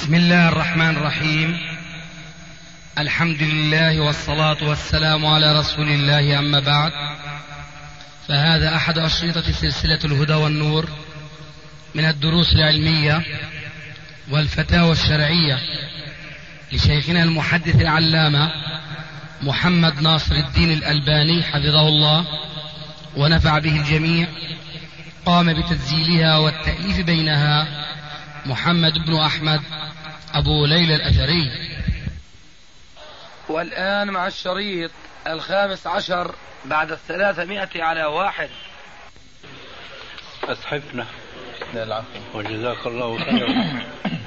بسم الله الرحمن الرحيم. الحمد لله والصلاة والسلام على رسول الله، أما بعد، فهذا أحد أشرطة سلسلة الهدى والنور من الدروس العلمية والفتاوى الشرعية لشيخنا المحدث العلامة محمد ناصر الدين الألباني حفظه الله ونفع به الجميع. قام بتسجيلها والتأليف بينها محمد بن أحمد أبو ليلى الأثري. والآن مع الشريط 15 بعد 300 على 1. أسحفنا. العفو. وجزاك الله خيرا.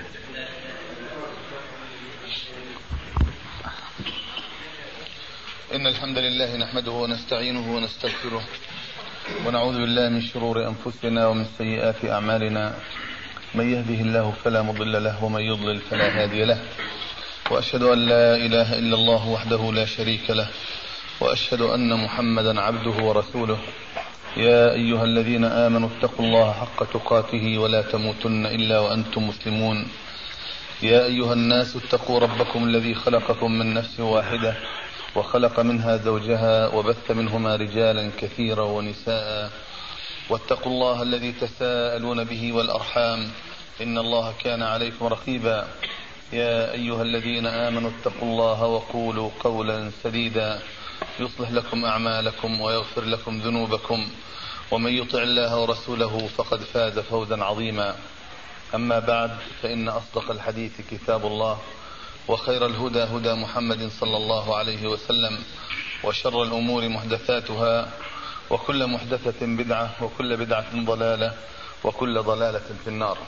إن الحمد لله نحمده ونستعينه ونستغفره ونعوذ بالله من شرور أنفسنا ومن سيئات أعمالنا. من يهده الله فلا مضل له ومن يضلل فلا هادي له، وأشهد أن لا إله إلا الله وحده لا شريك له، وأشهد أن محمدا عبده ورسوله. يا أيها الذين آمنوا اتقوا الله حق تقاته ولا تموتن إلا وأنتم مسلمون. يا أيها الناس اتقوا ربكم الذي خلقكم من نفس واحدة وخلق منها زوجها وبث منهما رجالا كثيرا ونساء، واتقوا الله الذي تساءلون به والأرحام إن الله كان عليكم رقيبا. يا أيها الذين آمنوا اتقوا الله وقولوا قولا سديدا يصلح لكم أعمالكم ويغفر لكم ذنوبكم، ومن يطع الله ورسوله فقد فاز فوزا عظيما. أما بعد، فإن أصدق الحديث كتاب الله، وخير الهدى هدى محمد صلى الله عليه وسلم، وشر الأمور محدثاتها، وكل محدثة بدعة، وكل بدعة ضلالة، وكل ضلالة في النار.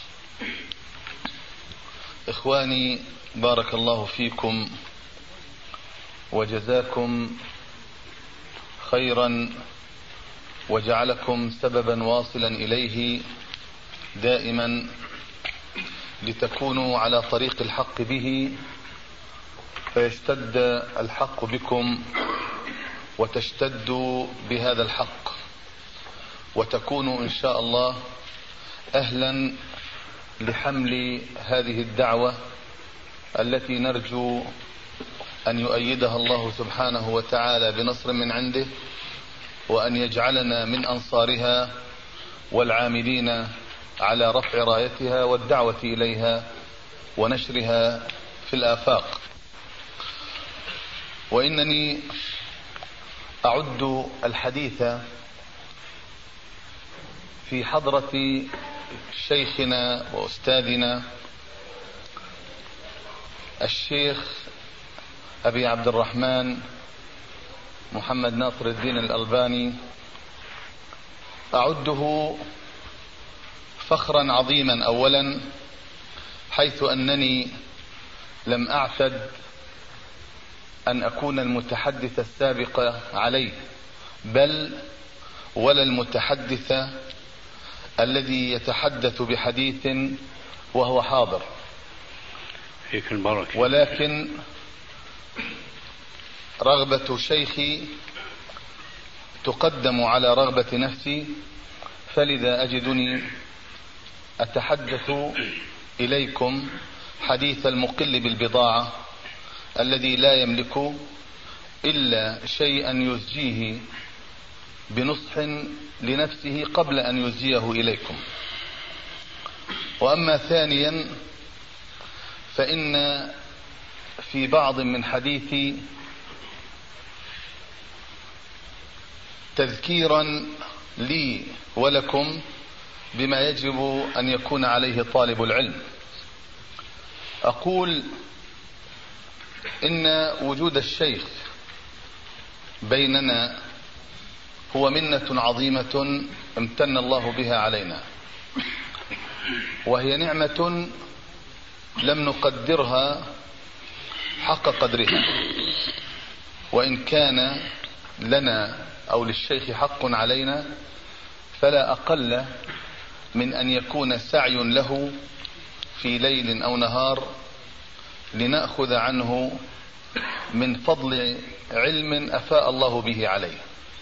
إخواني، بارك الله فيكم وجزاكم خيرا وجعلكم سببا واصلا إليه دائما لتكونوا على طريق الحق به، فيشتد الحق بكم وتشتدوا بهذا الحق، وتكونوا إن شاء الله أهلا لحمل هذه الدعوة التي نرجو أن يؤيدها الله سبحانه وتعالى بنصر من عنده، وأن يجعلنا من أنصارها والعاملين على رفع رايتها والدعوة إليها ونشرها في الآفاق. وإنني أعد الحديث في حضرة شيخنا وأستاذنا الشيخ أبي عبد الرحمن محمد ناصر الدين الألباني، أعده فخرا عظيما أولا، حيث أنني لم أعتد أن أكون المتحدث السابق عليه، بل ولا المتحدث الذي يتحدث بحديث وهو حاضر، فيك البركة. ولكن رغبة شيخي تقدم على رغبة نفسي، فلذا أجدني أتحدث إليكم حديث المقل بالبضاعة الذي لا يملك إلا شيئا يزجيه بنصح لنفسه قبل أن يزجيه إليكم. وأما ثانيا، فإن في بعض من حديثي تذكيرا لي ولكم بما يجب أن يكون عليه طالب العلم. أقول إن وجود الشيخ بيننا هو منة عظيمة امتن الله بها علينا، وهي نعمة لم نقدرها حق قدرها، وإن كان لنا أو للشيخ حق علينا فلا أقل من أن يكون سعي له في ليل أو نهار لنأخذ عنه من فضل علم أفاء الله به عليه.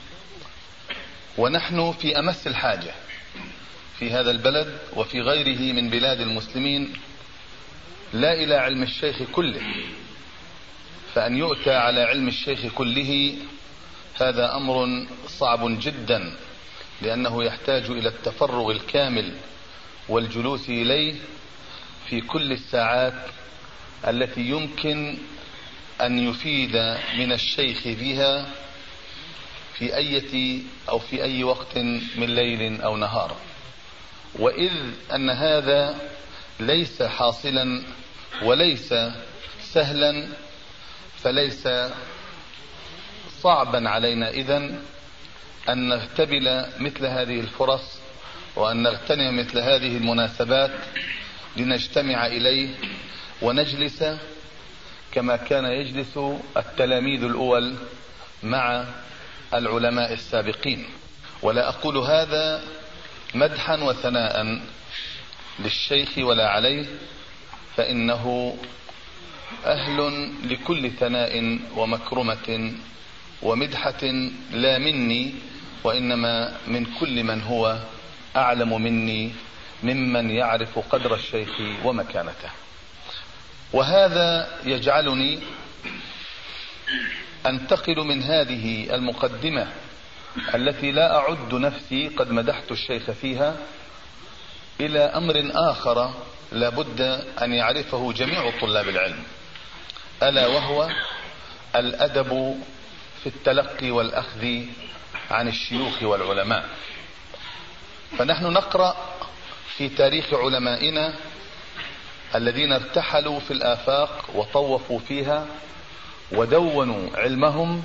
ونحن في أمس الحاجة في هذا البلد وفي غيره من بلاد المسلمين لا إلى علم الشيخ كله، فأن يؤتى على علم الشيخ كله هذا أمر صعب جدا، لأنه يحتاج إلى التفرغ الكامل والجلوس إليه في كل الساعات التي يمكن أن يفيد من الشيخ بها في أي وقت من ليل أو نهار. وإذ أن هذا ليس حاصلا وليس سهلا، فليس صعبا علينا إذن أن نغتبل مثل هذه الفرص وأن نغتنم مثل هذه المناسبات لنجتمع إليه ونجلس كما كان يجلس التلاميذ الأول مع العلماء السابقين. ولا أقول هذا مدحا وثناء للشيخ ولا عليه، فإنه أهل لكل ثناء ومكرمة ومدحة، لا مني وإنما من كل من هو أعلم مني ممن يعرف قدر الشيخ ومكانته. وهذا يجعلني أنتقل من هذه المقدمة التي لا أعد نفسي قد مدحت الشيخ فيها إلى أمر آخر لا بد أن يعرفه جميع طلاب العلم، ألا وهو الأدب في التلقي والأخذ عن الشيوخ والعلماء. فنحن نقرأ في تاريخ علمائنا الذين ارتحلوا في الآفاق وطوفوا فيها ودونوا علمهم،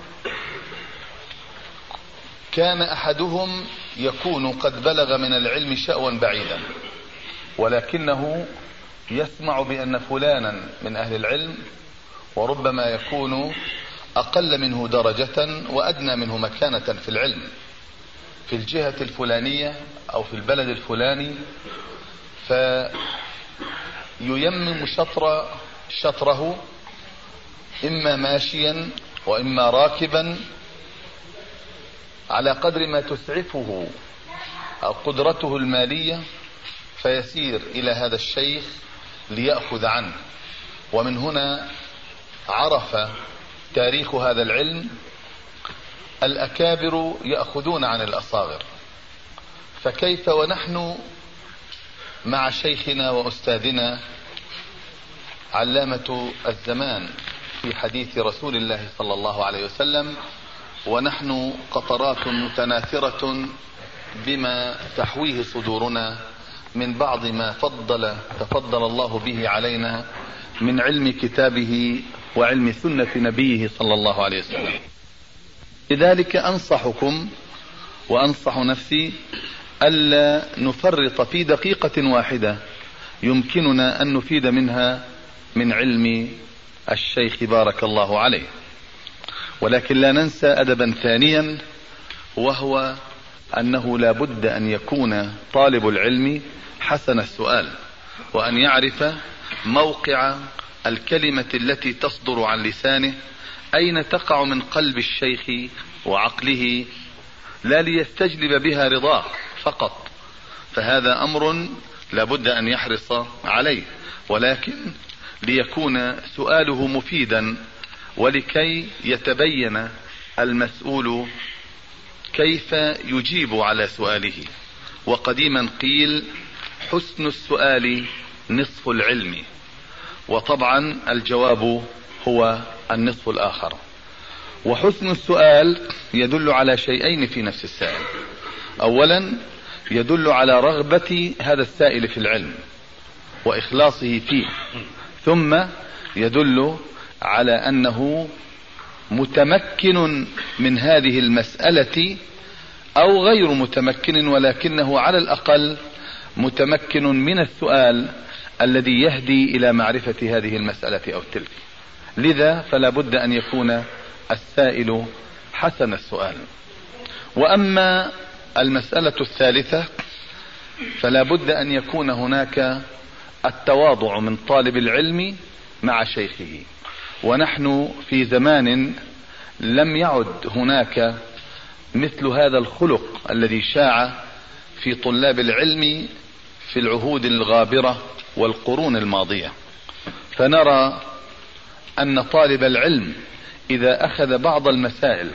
كان أحدهم يكون قد بلغ من العلم شأوا بعيدا، ولكنه يسمع بأن فلانا من أهل العلم وربما يكون أقل منه درجة وأدنى منه مكانة في العلم في الجهة الفلانية أو في البلد الفلاني، فييمم شطره إما ماشيا وإما راكبا على قدر ما تسعفه أو قدرته المالية، فيسير إلى هذا الشيخ ليأخذ عنه. ومن هنا عرف تاريخ هذا العلم الأكابر يأخذون عن الأصاغر، فكيف ونحن مع شيخنا وأستاذنا علامة الزمان في حديث رسول الله صلى الله عليه وسلم، ونحن قطرات متناثرة بما تحويه صدورنا من بعض ما تفضل الله به علينا من علم كتابه وعلم سنة نبيه صلى الله عليه وسلم. لذلك أنصحكم وأنصح نفسي ألا نفرط في دقيقة واحدة يمكننا أن نفيد منها من علم الشيخ بارك الله عليه. ولكن لا ننسى أدبا ثانيا، وهو أنه لا بد أن يكون طالب العلم حسن السؤال، وأن يعرف موقع الكلمة التي تصدر عن لسانه أين تقع من قلب الشيخ وعقله، لا ليستجلب بها رضاه فقط، فهذا أمر لا بد أن يحرص عليه، ولكن ليكون سؤاله مفيدا، ولكي يتبين المسؤول كيف يجيب على سؤاله. وقديما قيل حسن السؤال نصف العلم، وطبعا الجواب هو النصف الآخر. وحسن السؤال يدل على شيئين في نفس السائل: أولا يدل على رغبة هذا السائل في العلم وإخلاصه فيه، ثم يدل على أنه متمكن من هذه المسألة أو غير متمكن، ولكنه على الأقل متمكن من السؤال الذي يهدي إلى معرفة هذه المسألة أو تلك. لذا فلا بد أن يكون السائل حسن السؤال. وأما المسألة الثالثة فلا بد أن يكون هناك التواضع من طالب العلم مع شيخه. ونحن في زمان لم يعد هناك مثل هذا الخلق الذي شاع في طلاب العلم في العهود الغابرة والقرون الماضية. فنرى أن طالب العلم إذا أخذ بعض المسائل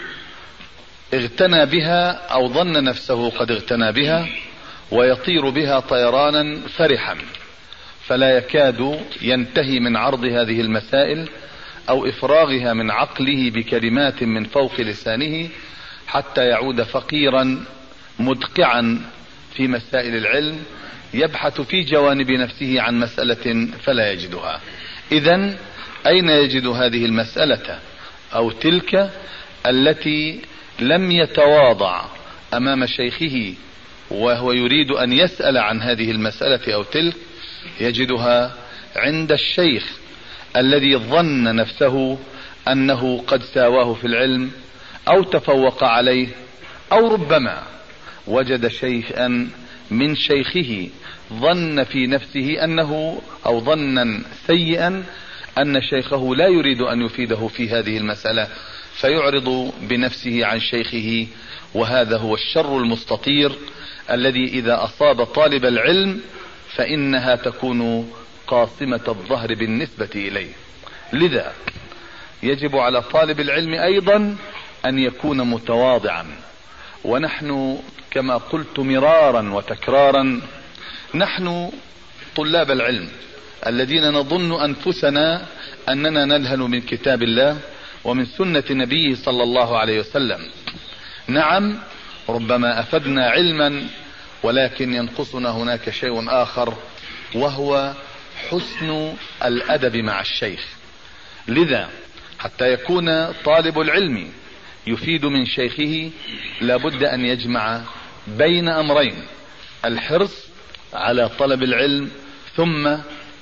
اغتنى بها أو ظن نفسه قد اغتنى بها ويطير بها طيرانا فرحا، فلا يكاد ينتهي من عرض هذه المسائل أو إفراغها من عقله بكلمات من فوق لسانه حتى يعود فقيرا مدقعا في مسائل العلم يبحث في جوانب نفسه عن مسألة فلا يجدها. إذن أين يجد هذه المسألة أو تلك التي لم يتواضع أمام شيخه وهو يريد أن يسأل عن هذه المسألة أو تلك؟ يجدها عند الشيخ الذي ظن نفسه أنه قد ساواه في العلم أو تفوق عليه، أو ربما وجد شيئا من شيخه ظن في نفسه أنه أو ظنا سيئا أن شيخه لا يريد أن يفيده في هذه المسألة فيعرض بنفسه عن شيخه. وهذا هو الشر المستطير الذي إذا أصاب طالب العلم فإنها تكون قاصمة الظهر بالنسبة إليه. لذا يجب على طالب العلم أيضا أن يكون متواضعا. ونحن كما قلت مرارا وتكرارا نحن طلاب العلم الذين نظن أنفسنا أننا نلهل من كتاب الله ومن سنة نبيه صلى الله عليه وسلم. نعم ربما أفدنا علما ولكن ينقصنا هناك شيء آخر وهو حسن الأدب مع الشيخ. لذا حتى يكون طالب العلم يفيد من شيخه لابد أن يجمع بين أمرين: الحرص على طلب العلم ثم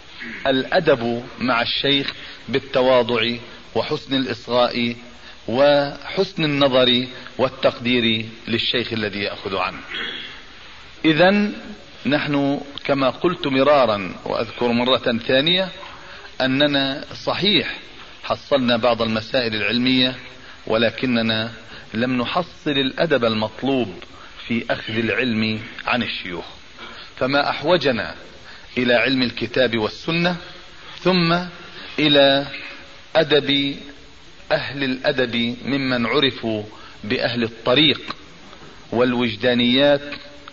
الأدب مع الشيخ بالتواضع وحسن الإصغاء وحسن النظر والتقدير للشيخ الذي يأخذ عنه. إذن نحن كما قلت مرارا وأذكر مرة ثانية أننا صحيح حصلنا بعض المسائل العلمية ولكننا لم نحصل الأدب المطلوب في أخذ العلم عن الشيوخ. فما أحوجنا إلى علم الكتاب والسنة ثم إلى أدب أهل الأدب ممن عرفوا بأهل الطريق والوجدانيات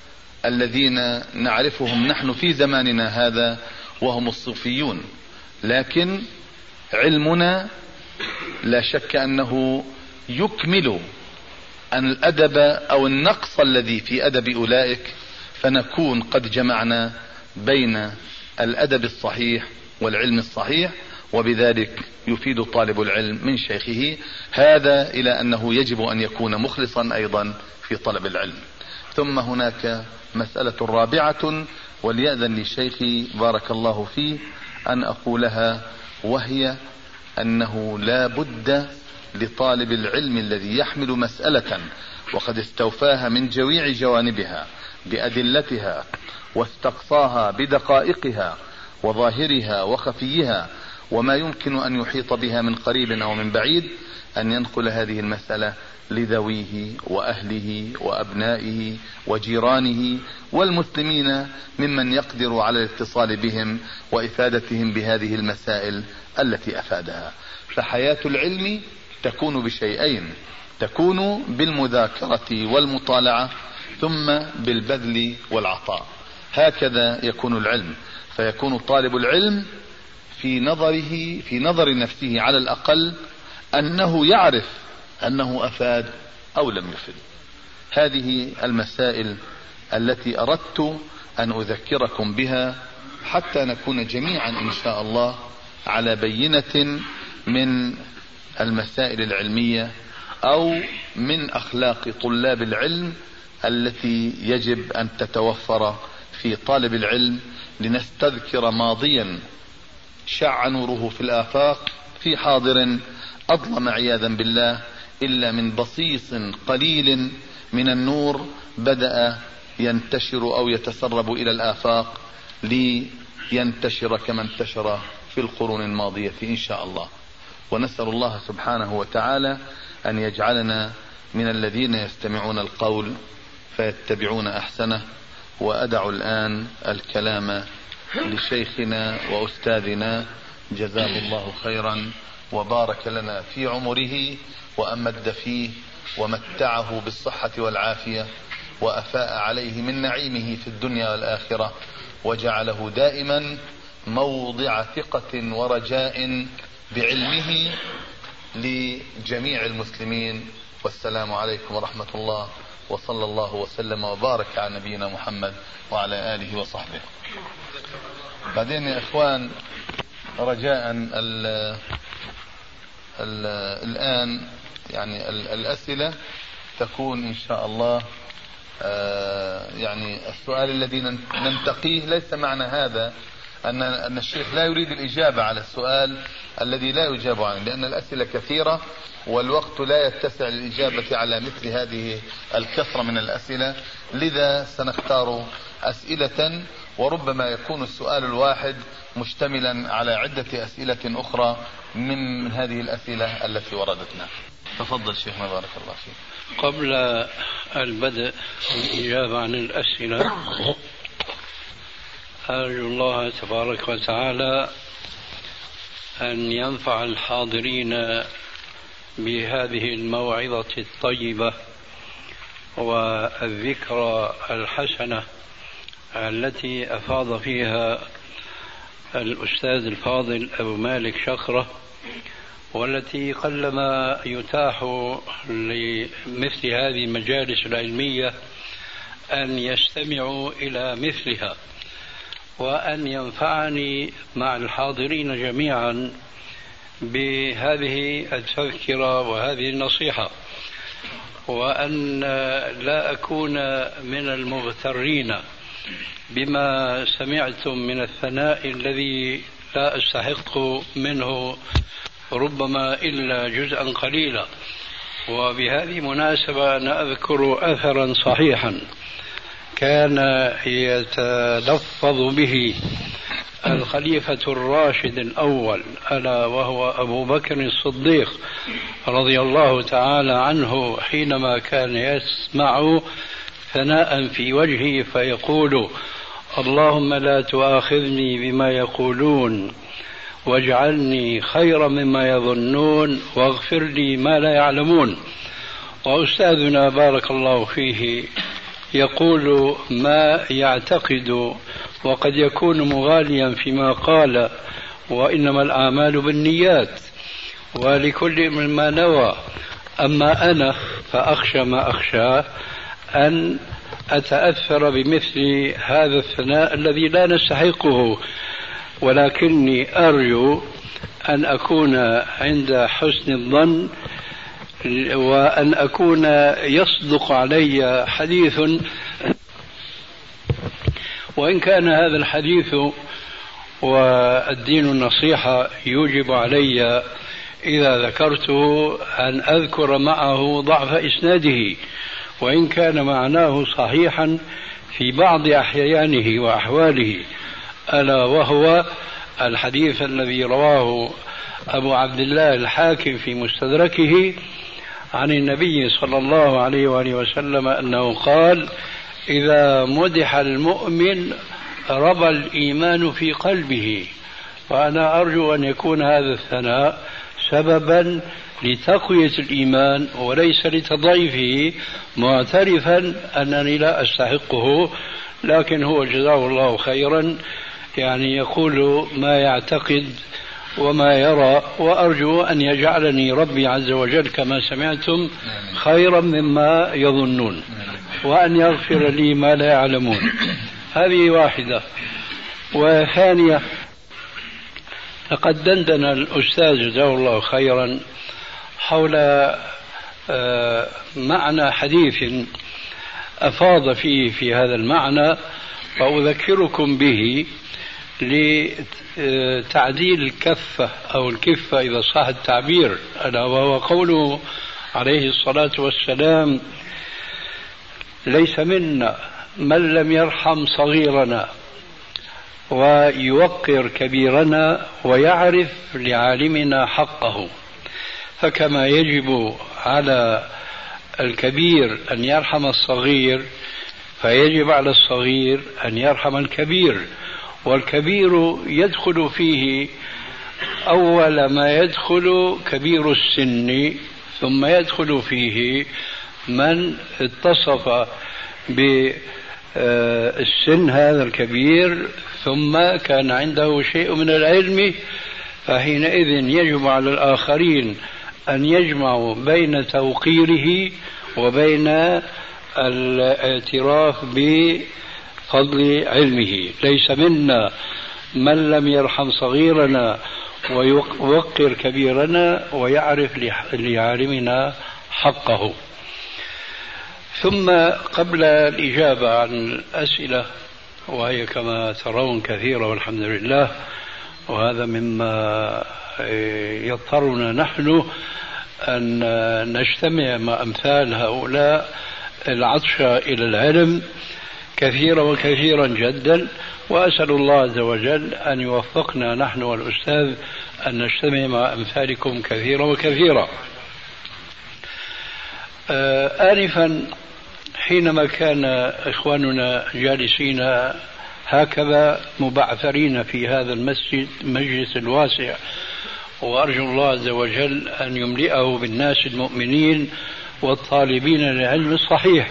الذين نعرفهم نحن في زماننا هذا وهم الصوفيون. لكن علمنا لا شك أنه يكمل أن الأدب أو النقص الذي في أدب أولئك، فنكون قد جمعنا بين الأدب الصحيح والعلم الصحيح، وبذلك يفيد طالب العلم من شيخه. هذا إلى أنه يجب أن يكون مخلصا أيضا في طلب العلم. ثم هناك مسألة رابعة وليأذن لشيخي بارك الله فيه أن أقولها، وهي أنه لا بد لطالب العلم الذي يحمل مسألة وقد استوفاها من جميع جوانبها بأدلتها واستقصاها بدقائقها وظاهرها وخفيها وما يمكن أن يحيط بها من قريب أو من بعيد، أن ينقل هذه المسألة لذويه وأهله وأبنائه وجيرانه والمسلمين ممن يقدر على الاتصال بهم وإفادتهم بهذه المسائل التي أفادها. فحياة العلم تكون بشيئين: تكون بالمذاكرة والمطالعة ثم بالبذل والعطاء. هكذا يكون العلم. فيكون طالب العلم في نظر نفسه على الأقل أنه يعرف أنه أفاد أو لم يفد. هذه المسائل التي أردت أن أذكركم بها حتى نكون جميعا إن شاء الله على بينة من المسائل العلمية أو من أخلاق طلاب العلم التي يجب أن تتوفر في طالب العلم، لنستذكر ماضيا شع نوره في الآفاق في حاضر أظلم عياذا بالله إلا من بصيص قليل من النور بدأ ينتشر أو يتسرب إلى الآفاق لينتشر كما انتشر في القرون الماضية إن شاء الله. ونسأل الله سبحانه وتعالى أن يجعلنا من الذين يستمعون القول فيتبعون أحسنه. وأدع الآن الكلام لشيخنا وأستاذنا جزاه الله خيرا وبارك لنا في عمره وأمد فيه ومتعه بالصحة والعافية وأفاء عليه من نعيمه في الدنيا والآخرة وجعله دائما موضع ثقة ورجاء بعلمه لجميع المسلمين. والسلام عليكم ورحمة الله، وصلى الله وسلم وبارك على نبينا محمد وعلى آله وصحبه. بعدين يا إخوان رجاء الآن يعني الأسئلة تكون إن شاء الله يعني السؤال الذي ننتقيه ليس معنى هذا أن الشيخ لا يريد الإجابة على السؤال الذي لا يجاب عنه، لأن الأسئلة كثيرة والوقت لا يتسع للإجابة على مثل هذه الكثرة من الأسئلة، لذا سنختار أسئلة وربما يكون السؤال الواحد مشتملا على عدة أسئلة أخرى من هذه الأسئلة التي وردتنا. تفضل شيخنا بارك الله فيك. قبل البدء الإجابة عن الأسئلة أرجو الله تبارك وتعالى أن ينفع الحاضرين بهذه الموعظة الطيبة والذكرى الحسنة التي أفاض فيها الأستاذ الفاضل أبو مالك شخرة، والتي قلما يتاح لمثل هذه المجالس العلمية أن يستمعوا إلى مثلها، وأن ينفعني مع الحاضرين جميعا بهذه التذكرة وهذه النصيحة، وأن لا أكون من المغترين بما سمعتم من الثناء الذي لا أستحق منه ربما إلا جزءا قليلا. وبهذه المناسبة أنا أذكر أثرا صحيحا كان يتلفظ به الخليفة الراشد الأول ألا وهو أبو بكر الصديق رضي الله تعالى عنه، حينما كان يسمع ثناء في وجهه فيقول: اللهم لا تؤاخذني بما يقولون واجعلني خيرا مما يظنون واغفر لي ما لا يعلمون. وأستاذنا بارك الله فيه يقول ما يعتقد، وقد يكون مغاليا فيما قال: وإنما الأعمال بالنيات ولكل من ما نوى. أما أنا فأخشى ما أخشى أن أتأثر بمثل هذا الثناء الذي لا نستحقه، ولكني أرجو أن أكون عند حسن الظن، وأن أكون يصدق علي حديث، وإن كان هذا الحديث والدين النصيحة يوجب علي إذا ذكرته أن أذكر معه ضعف إسناده، وإن كان معناه صحيحا في بعض أحيانه وأحواله، ألا وهو الحديث الذي رواه أبو عبد الله الحاكم في مستدركه عن النبي صلى الله عليه وآله وسلم أنه قال: إذا مدح المؤمن ربى الإيمان في قلبه. وأنا أرجو أن يكون هذا الثناء سببا لتقوية الإيمان وليس لتضعيفه، معترفا أنني لا أستحقه، لكن هو جزاه الله خيرا يعني يقول ما يعتقد وما يرى، وأرجو أن يجعلني ربي عز وجل كما سمعتم خيرا مما يظنون، وأن يغفر لي ما لا يعلمون. هذه واحدة. وثانية، لقد دندن الأستاذ جزاه الله خيرا حول معنى حديث أفاض فيه في هذا المعنى، وأذكركم به لتعديل الكفة أو الكفة إذا صح التعبير، ألا وهو قوله عليه الصلاة والسلام: ليس منا من لم يرحم صغيرنا ويوقر كبيرنا ويعرف لعالمنا حقه. فكما يجب على الكبير أن يرحم الصغير، فيجب على الصغير أن يرحم الكبير، والكبير يدخل فيه أول ما يدخل كبير السن، ثم يدخل فيه من اتصف بالسن هذا الكبير ثم كان عنده شيء من العلم، فحينئذ يجب على الآخرين أن يجمعوا بين توقيره وبين الاعتراف بفضل علمه. ليس منا من لم يرحم صغيرنا ويوقر كبيرنا ويعرف لعالمنا حقه. ثم قبل الإجابة عن الأسئلة، وهي كما ترون كثيرة والحمد لله، وهذا مما يضطرنا نحن أن نجتمع مع أمثال هؤلاء العطشة إلى العلم كثيرا وكثيرا جدا، وأسأل الله عز وجل أن يوفقنا نحن والأستاذ أن نجتمع مع أمثالكم كثيرا وكثيرا. آنفا حينما كان إخواننا جالسين هكذا مبعثرين في هذا المجلس الواسع، وأرجو الله عز وجل أن يملئه بالناس المؤمنين والطالبين للعلم الصحيح،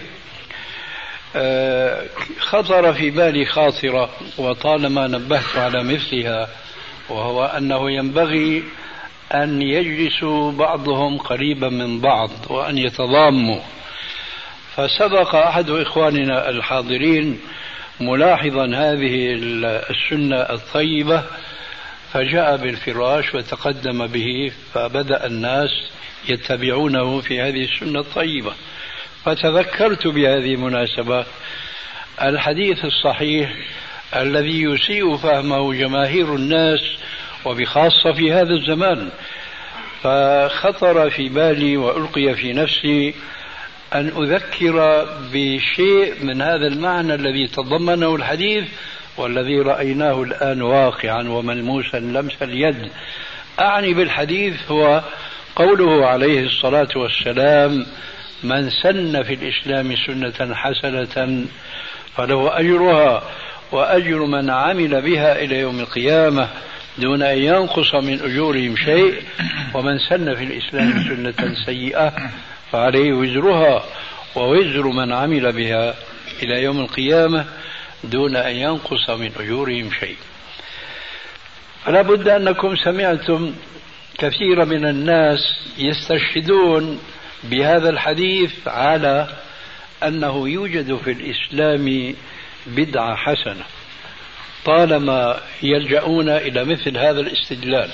خطر في بالي خاطرة وطالما نبهت على مثلها، وهو أنه ينبغي أن يجلسوا بعضهم قريبا من بعض وأن يتضاموا. فسبق أحد إخواننا الحاضرين ملاحظا هذه السنة الطيبة فجاء بالفراش وتقدم به، فبدأ الناس يتبعونه في هذه السنة الطيبة. فتذكرت بهذه المناسبة الحديث الصحيح الذي يسيء فهمه جماهير الناس وبخاصة في هذا الزمان، فخطر في بالي وألقي في نفسي أن أذكر بشيء من هذا المعنى الذي تضمنه الحديث والذي رأيناه الآن واقعا وملموسا لمس اليد. أعني بالحديث هو قوله عليه الصلاة والسلام: من سن في الإسلام سنة حسنة فله أجرها وأجر من عمل بها إلى يوم القيامة دون أن ينقص من أجورهم شيء، ومن سن في الإسلام سنة سيئة فعليه وزرها ووزر من عمل بها إلى يوم القيامة دون أن ينقص من أجورهم شيء. فلا بد أنكم سمعتم كثير من الناس يستشهدون بهذا الحديث على أنه يوجد في الإسلام بدعة حسنة، طالما يلجؤون إلى مثل هذا الاستدلال.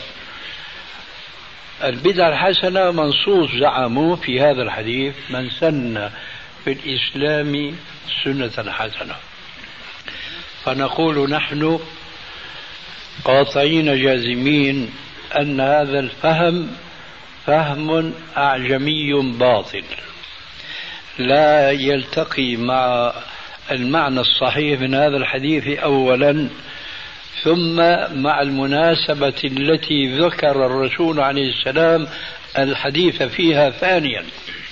البدعة الحسنة منصوص زعموا في هذا الحديث: من سن في الإسلام سنة حسنة. فنقول نحن قاطعين جازمين أن هذا الفهم فهم أعجمي باطل لا يلتقي مع المعنى الصحيح من هذا الحديث أولا، ثم مع المناسبة التي ذكر الرسول عليه السلام الحديث فيها ثانيا.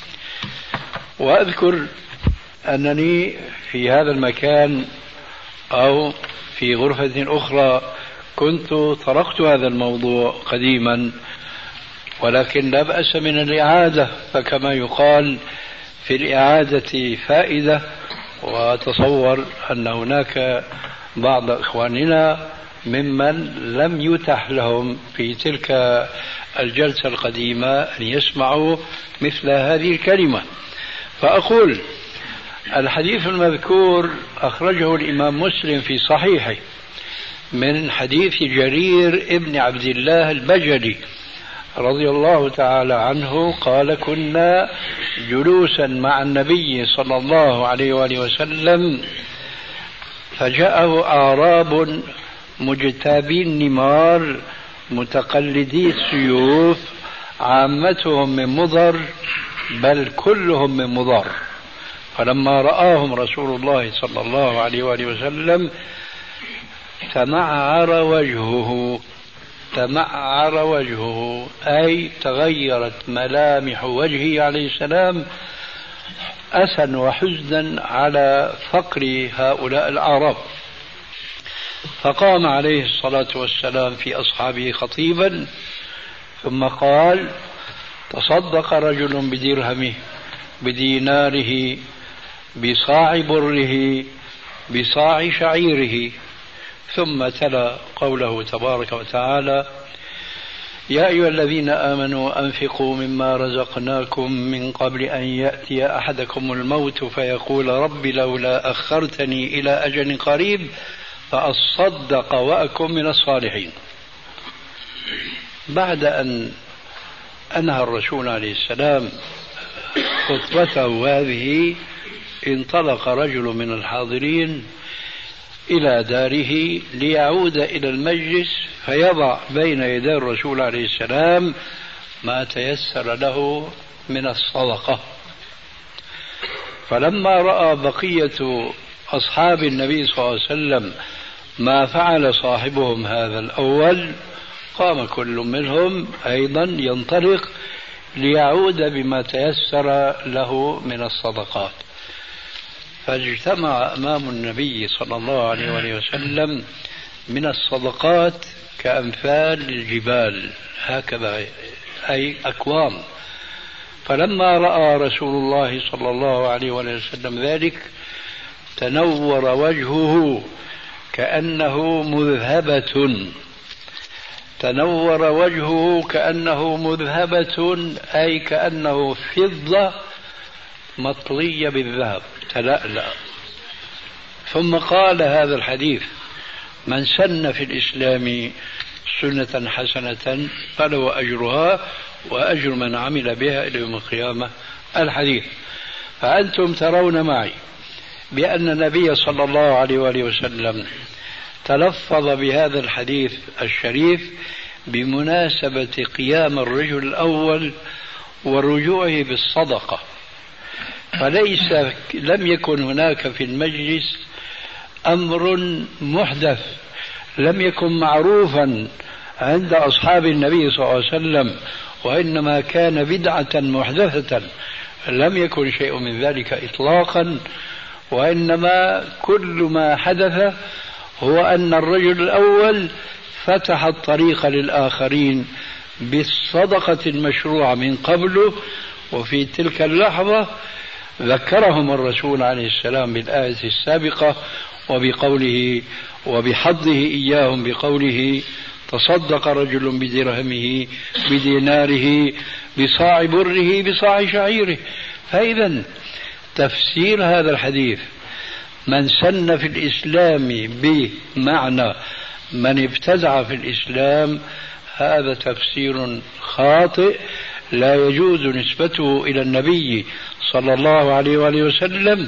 وأذكر أنني في هذا المكان أو في غرفة أخرى كنت طرقت هذا الموضوع قديما، ولكن لا بأس من الإعادة، فكما يقال في الإعادة فائدة. وأتصور أن هناك بعض إخواننا ممن لم يتح لهم في تلك الجلسة القديمة أن يسمعوا مثل هذه الكلمة. فأقول الحديث المذكور أخرجه الإمام مسلم في صحيحه من حديث جرير ابن عبد الله البجلي رضي الله تعالى عنه قال: كنا جلوسا مع النبي صلى الله عليه وآله وسلم فجاءه أعراب مجتابي النمار متقلدي السيوف عامتهم من مضر بل كلهم من مضر، فلما رآهم رسول الله صلى الله عليه وآله وسلم تمعر وجهه أي تغيرت ملامح وجهه عليه السلام أسا وحزنا على فقر هؤلاء الأعراب. فقام عليه الصلاة والسلام في أصحابه خطيبا ثم قال: تصدق رجل بدرهمه بديناره بصاع بره بصاع شعيره. ثم تلا قوله تبارك وتعالى: يا أيها الذين آمنوا أنفقوا مما رزقناكم من قبل أن يأتي أحدكم الموت فيقول رب لولا أخرتني إلى أجل قريب فأصدق وأكن من الصالحين. بعد أن أنهى الرسول عليه السلام خطبته هذه انطلق رجل من الحاضرين إلى داره ليعود إلى المجلس فيضع بين يدي الرسول عليه السلام ما تيسر له من الصدقة. فلما رأى بقية أصحاب النبي صلى الله عليه وسلم ما فعل صاحبهم هذا الأول قام كل منهم أيضا ينطلق ليعود بما تيسر له من الصدقات. فاجتمع أمام النبي صلى الله عليه وسلم من الصدقات كأمثال الجبال هكذا، أي أكوام. فلما رأى رسول الله صلى الله عليه وسلم ذلك تنور وجهه كأنه مذهبة، تنور وجهه كأنه مذهبة، أي كأنه فضة مطلية بالذهب تلألأ. ثم قال هذا الحديث: من سن في الإسلام سنة حسنة فله أجرها وأجر من عمل بها إلى يوم القيامة. الحديث. فأنتم ترون معي بأن النبي صلى الله عليه وسلم تلفظ بهذا الحديث الشريف بمناسبة قيام الرجل الأول ورجوعه بالصدقة، فليس لم يكن هناك في المجلس أمر محدث لم يكن معروفا عند أصحاب النبي صلى الله عليه وسلم، وإنما كان بدعة محدثة، لم يكن شيء من ذلك إطلاقا، وإنما كل ما حدث هو أن الرجل الأول فتح الطريق للآخرين بالصدقة المشروعة من قبله، وفي تلك اللحظة ذكرهم الرسول عليه السلام بالآية السابقة وبقوله وبحظه إياهم بقوله: تصدق رجل بدرهمه بديناره بصاع بره بصاع شعيره. فإذا تفسير هذا الحديث من سن في الإسلام بمعنى من ابتدع في الإسلام، هذا تفسير خاطئ لا يجوز نسبته إلى النبي صلى الله عليه وسلم،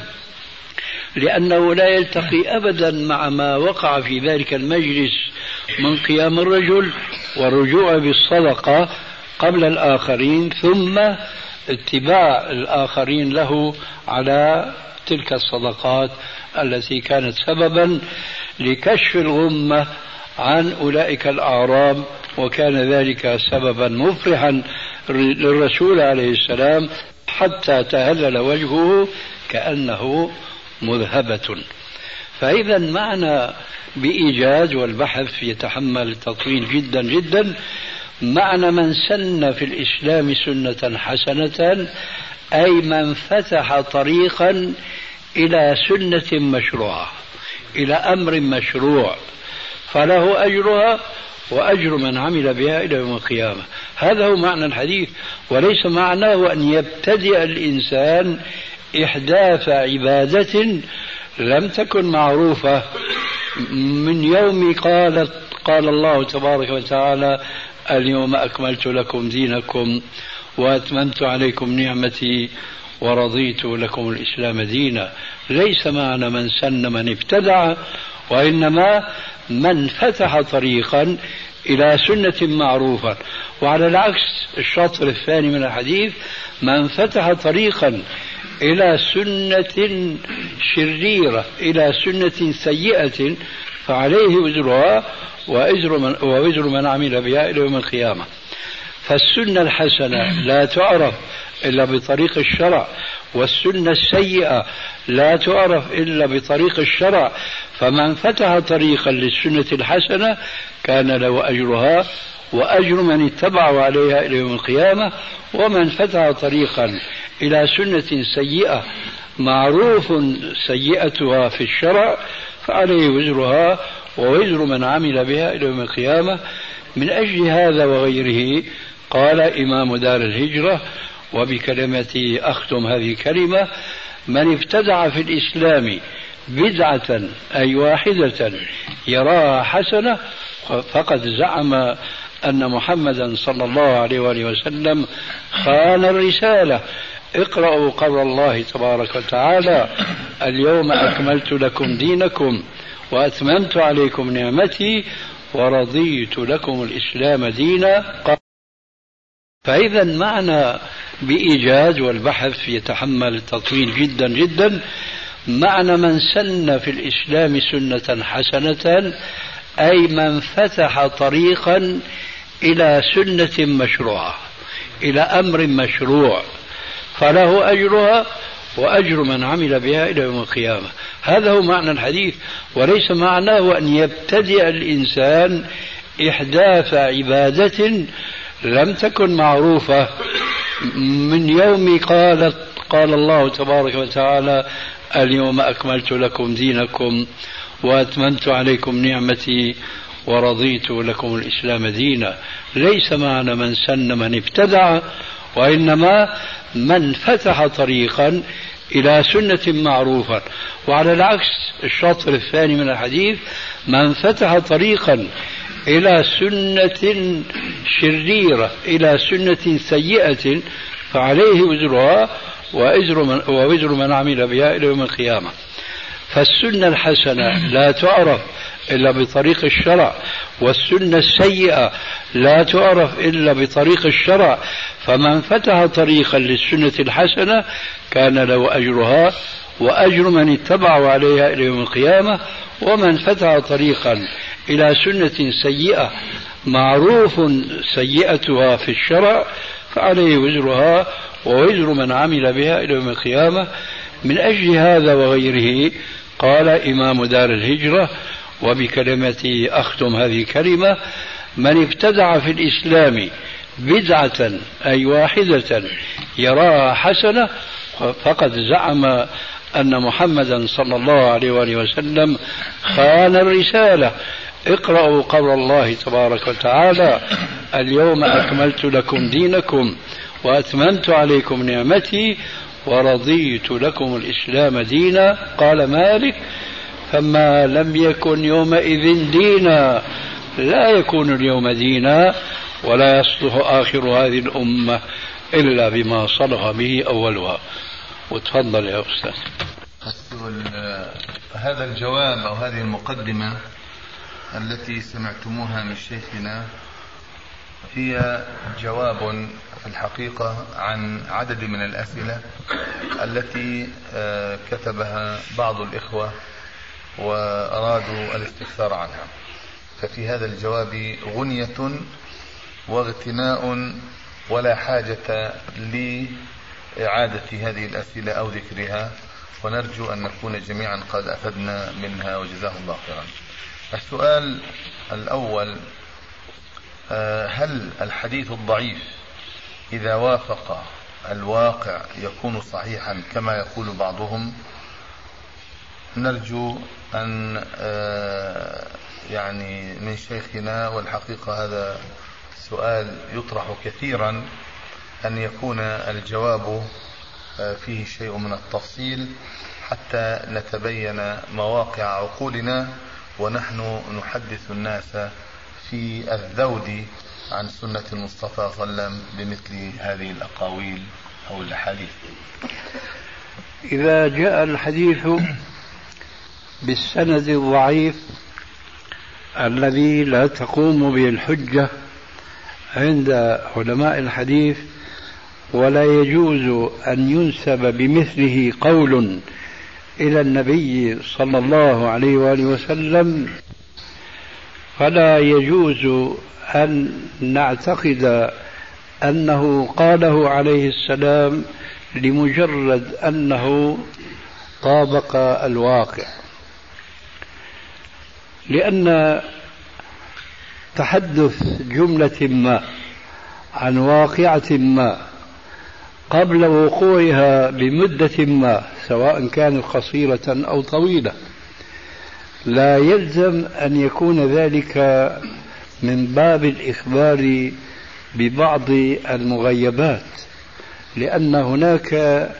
لأنه لا يلتقي أبدا مع ما وقع في ذلك المجلس من قيام الرجل والرجوع بالصدقة قبل الآخرين، ثم اتباع الآخرين له على تلك الصدقات التي كانت سببا لكشف الغمة عن أولئك الأعراب، وكان ذلك سببا مفرحا للرسول عليه السلام حتى تهلل وجهه كأنه مذهبة. فإذا معنى بإيجاز، والبحث يتحمل التطويل جدا جدا، معنى من سن في الإسلام سنة حسنة أي من فتح طريقا إلى سنة مشروعة، إلى أمر مشروع، فله أجرها وأجر من عمل بها إلى يوم القيامة. هذا هو معنى الحديث، وليس معناه أن يبتدئ الإنسان إحداث عبادة لم تكن معروفة من يوم قال الله تبارك وتعالى: اليوم أكملت لكم دينكم وأتممت عليكم نعمتي ورضيت لكم الإسلام دينا. ليس معنى من سن من ابتدع، وإنما من فتح طريقا إلى سنة معروفة. وعلى العكس الشطر الثاني من الحديث: من فتح طريقا إلى سنة شريرة، إلى سنة سيئة، فعليه وزرها ووزر من عمل بها إلى يوم القيامة. فالسنة الحسنة لا تعرف إلا بطريق الشرع، والسنة السيئة لا تعرف إلا بطريق الشرع، فمن فتح طريقا للسنة الحسنة كان له أجرها وأجر من اتبعوا عليها إلى يوم القيامة، ومن فتح طريقا إلى سنة سيئة معروف سيئتها في الشرع فعليه وزرها ووزر من عمل بها إلى يوم القيامة. من أجل هذا وغيره قال إمام دار الهجرة، وبكلمتي أختم هذه الكلمة: من ابتدع في الإسلام بدعة أي واحدة يراها حسنة فقد زعم أن محمدا صلى الله عليه وآله وسلم خان الرسالة. اقرأوا قول الله تبارك وتعالى: اليوم أكملت لكم دينكم وأتممت عليكم نعمتي ورضيت لكم الإسلام دينا. فإذا معنى بإيجاز، والبحث يتحمل تطويل جدا جدا، معنى من سن في الإسلام سنة حسنة أي من فتح طريقا إلى سنة مشروعة، إلى أمر مشروع، فله أجرها وأجر من عمل بها إلى يوم القيامة. هذا هو معنى الحديث، وليس معناه أن يبتدئ الإنسان إحداث عبادة لم تكن معروفة من يوم قال الله تبارك وتعالى: اليوم أكملت لكم دينكم وأتممت عليكم نعمتي ورضيت لكم الإسلام دينا. ليس معنى من سن من ابتدع، وإنما من فتح طريقا إلى سنة معروفة. وعلى العكس الشطر الثاني من الحديث: من فتح طريقا إلى سنة شريرة، إلى سنة سيئة، فعليه وزرها ووزر من عمل بها إلى يوم القيامة. فالسنة الحسنة لا تعرف إلا بطريق الشرع، والسنة السيئة لا تعرف إلا بطريق الشرع، فمن فتح طريقا للسنة الحسنة كان له أجرها وأجر من اتبعوا عليها إلى يوم القيامة، ومن فتح طريقا إلى سنة سيئة معروف سيئتها في الشرع فعليه وزرها ووزر من عمل بها إلى يوم القيامة. من أجل هذا وغيره قال إمام دار الهجرة، وبكلمتي أختم هذه الكلمة: من ابتدع في الإسلام بدعة أي واحدة يراها حسنة فقد زعم أن محمدا صلى الله عليه وآله وسلم خان الرسالة. اقرأوا قول الله تبارك وتعالى: اليوم أكملت لكم دينكم وأتممت عليكم نعمتي ورضيت لكم الإسلام دينا. قال مالك: فما لم يكن يومئذ دينا لا يكون اليوم دينا، ولا يصلح آخر هذه الأمة إلا بما صلح به أولها. وتفضل يا أستاذ. هذا الجواب أو هذه المقدمة التي سمعتموها من شيخنا هي جواب في الحقيقة عن عدد من الأسئلة التي كتبها بعض الإخوة وأرادوا الاستفسار عنها. ففي هذا الجواب غنية واغتناء ولا حاجة لإعادة هذه الأسئلة أو ذكرها، ونرجو أن نكون جميعا قد أفدنا منها وجزاه الله خيرا. السؤال الأول: هل الحديث الضعيف إذا وافق الواقع يكون صحيحا كما يقول بعضهم؟ نرجو أن يعني من شيخنا، والحقيقة هذا سؤال يطرح كثيرا، أن يكون الجواب فيه شيء من التفصيل حتى نتبين مواقع عقولنا ونحن نحدث الناس في الذود عن سنة المصطفى صلى الله عليه وسلم بمثل هذه الأقاويل أو الأحاديث. إذا جاء الحديث بالسند الضعيف الذي لا تقوم به الحجة عند علماء الحديث، ولا يجوز أن ينسب بمثله قول إلى النبي صلى الله عليه وآله وسلم، فلا يجوز أن نعتقد أنه قاله عليه السلام لمجرد أنه طابق الواقع، لأن تحدث جملة ما عن واقعة ما قبل وقوعها بمدة ما سواء كانت قصيرة أو طويلة لا يلزم أن يكون ذلك من باب الإخبار ببعض المغيبات، لأن هناك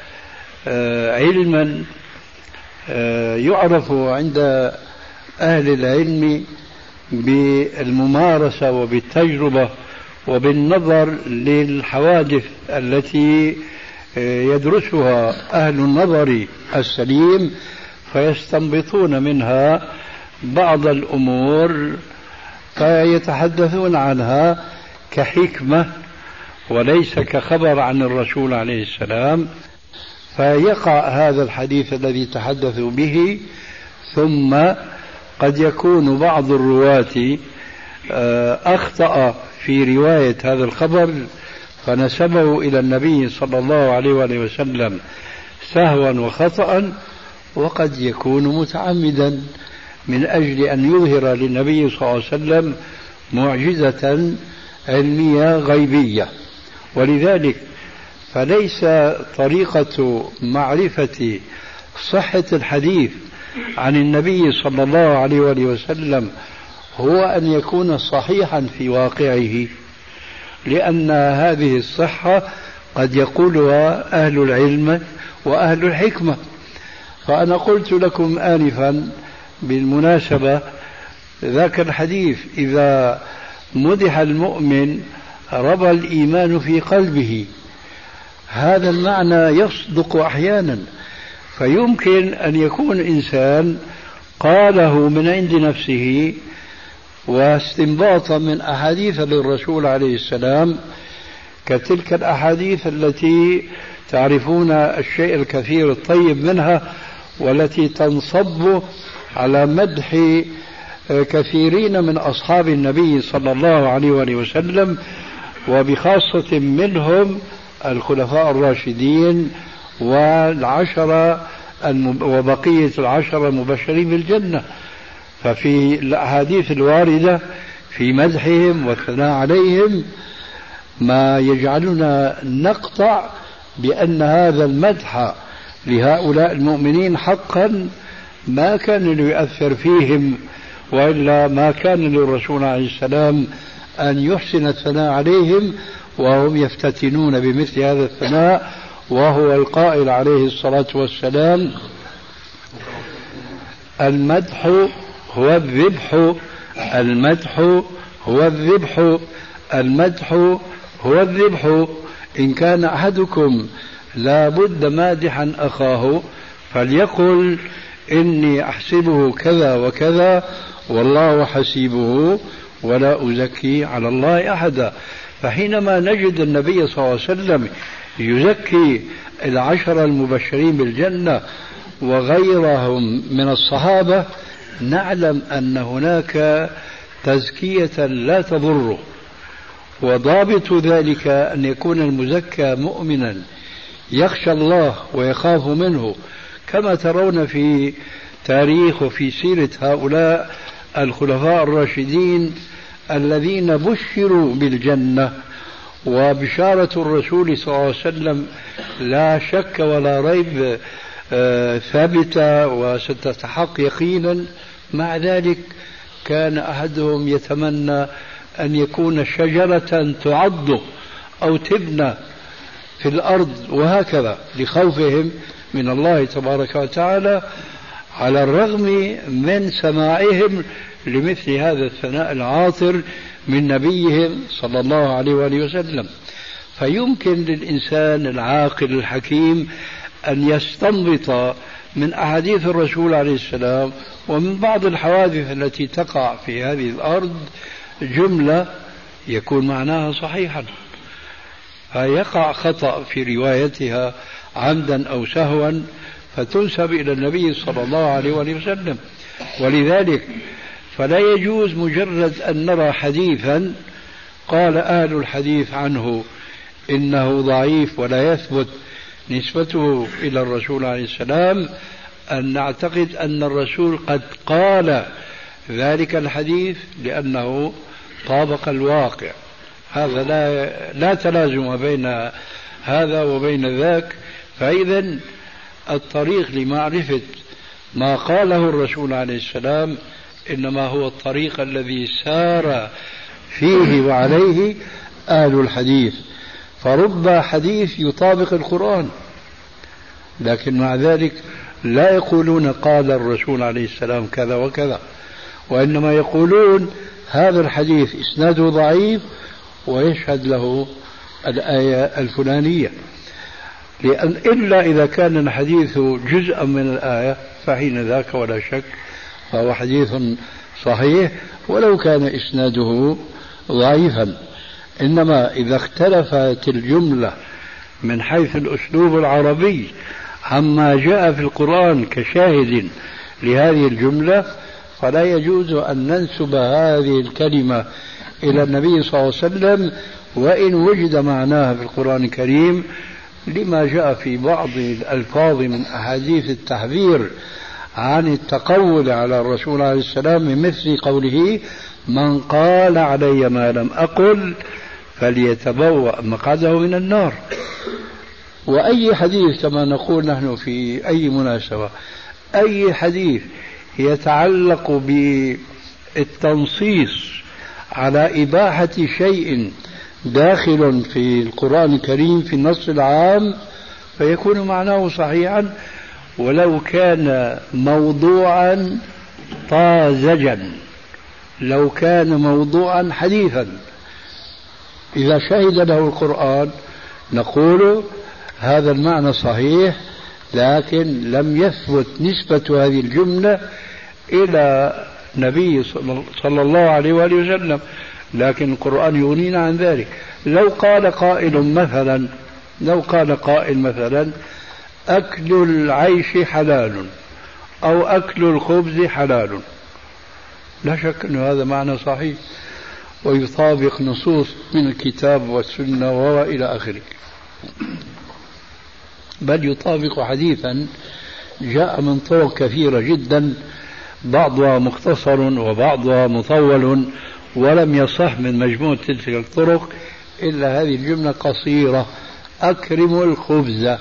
علما يعرف عند أهل العلم بالممارسة وبالتجربة وبالنظر للحوادث التي يدرسها أهل النظر السليم، فيستنبطون منها بعض الأمور فيتحدثون عنها كحكمة وليس كخبر عن الرسول عليه السلام، فيقع هذا الحديث الذي تحدثوا به. ثم قد يكون بعض الرواة أخطأ في رواية هذا الخبر فنسبه إلى النبي صلى الله عليه وآله وسلم سهوا وخطأ، وقد يكون متعمدا من أجل أن يظهر للنبي صلى الله عليه وسلم معجزة علمية غيبية. ولذلك فليس طريقة معرفة صحة الحديث عن النبي صلى الله عليه وآله وسلم هو أن يكون صحيحا في واقعه، لأن هذه الصحة قد يقولها أهل العلم وأهل الحكمة. فأنا قلت لكم آنفا بالمناسبة ذاك الحديث إذا مدح المؤمن ربى الإيمان في قلبه، هذا المعنى يصدق أحيانا، فيمكن أن يكون إنسان قاله من عند نفسه واستنباطا من أحاديث للرسول عليه السلام كتلك الأحاديث التي تعرفون الشيء الكثير الطيب منها والتي تنصب على مدح كثيرين من أصحاب النبي صلى الله عليه وآله وسلم، وبخاصة منهم الخلفاء الراشدين وبقية العشرة المبشرين بالجنة. ففي الأحاديث الواردة في مدحهم والثناء عليهم ما يجعلنا نقطع بأن هذا المدح لهؤلاء المؤمنين حقا ما كان ليؤثر فيهم، وإلا ما كان للرسول عليه السلام أن يحسن الثناء عليهم وهم يفتتنون بمثل هذا الثناء، وهو القائل عليه الصلاة والسلام: المدح هو الذبح، المدح هو الذبح، المدح هو الذبح. إن كان أحدكم لا بد مادحا أخاه فليقل إني أحسبه كذا وكذا والله حسيبه ولا أزكي على الله أحدا. فحينما نجد النبي صلى الله عليه وسلم يزكي العشرة المبشرين بالجنة وغيرهم من الصحابة نعلم أن هناك تزكية لا تضره، وضابط ذلك أن يكون المزكى مؤمنا يخشى الله ويخاف منه، كما ترون في تاريخ وفي سيرة هؤلاء الخلفاء الراشدين الذين بشروا بالجنة. وبشارة الرسول صلى الله عليه وسلم لا شك ولا ريب ثابتة وستتحقق يقينا. مع ذلك كان أحدهم يتمنى أن يكون شجرة تعض أو تبنى في الأرض، وهكذا لخوفهم من الله تبارك وتعالى، على الرغم من سماعهم لمثل هذا الثناء العاطر من نبيهم صلى الله عليه وآله وسلم. فيمكن للإنسان العاقل الحكيم أن يستنبط من أحاديث الرسول عليه السلام ومن بعض الحوادث التي تقع في هذه الأرض جملة يكون معناها صحيحا، فيقع خطأ في روايتها عمدا أو سهوا فتنسب إلى النبي صلى الله عليه وآله وسلم. ولذلك فلا يجوز مجرد أن نرى حديثا قال أهل الحديث عنه إنه ضعيف ولا يثبت نسبته إلى الرسول عليه السلام أن نعتقد أن الرسول قد قال ذلك الحديث لأنه طابق الواقع. هذا لا تلازم بين هذا وبين ذاك. فإذا الطريق لمعرفة ما قاله الرسول عليه السلام إنما هو الطريق الذي سار فيه وعليه أهل الحديث. فرب حديث يطابق القرآن، لكن مع ذلك لا يقولون قال الرسول عليه السلام كذا وكذا، وإنما يقولون هذا الحديث إسناده ضعيف ويشهد له الآية الفلانية، لأن إلا إذا كان الحديث جزءا من الآية فحين ذاك ولا شك فهو حديث صحيح ولو كان إسناده ضعيفا. إنما إذا اختلفت الجملة من حيث الأسلوب العربي عما جاء في القرآن كشاهد لهذه الجملة فلا يجوز أن ننسب هذه الكلمة إلى النبي صلى الله عليه وسلم وإن وجد معناها في القرآن الكريم، لما جاء في بعض الألفاظ من أحاديث التحذير عن التقول على الرسول عليه السلام، من مثل قوله من قال علي ما لم أقل فليتبوأ مقعده من النار. وأي حديث كما نقول نحن في أي مناسبة، أي حديث يتعلق بالتنصيص على إباحة شيء داخل في القرآن الكريم في النص العام فيكون معناه صحيحا ولو كان موضوعا طازجا، لو كان موضوعا حديثا. إذا شهد له القرآن نقول هذا المعنى صحيح، لكن لم يثبت نسبة هذه الجملة إلى نبي صلى الله عليه وآله وسلم، لكن القرآن يغنينا عن ذلك. لو قال قائل مثلا أكل العيش حلال أو أكل الخبز حلال، لا شك أن هذا معنى صحيح ويطابق نصوص من الكتاب والسنة وإلى آخره، بل يطابق حديثا جاء من طرق كثيرة جدا بعضها مختصر وبعضها مطول ولم يصح من مجموع تلك الطرق إلا هذه الجملة قصيرة أكرموا الخبز.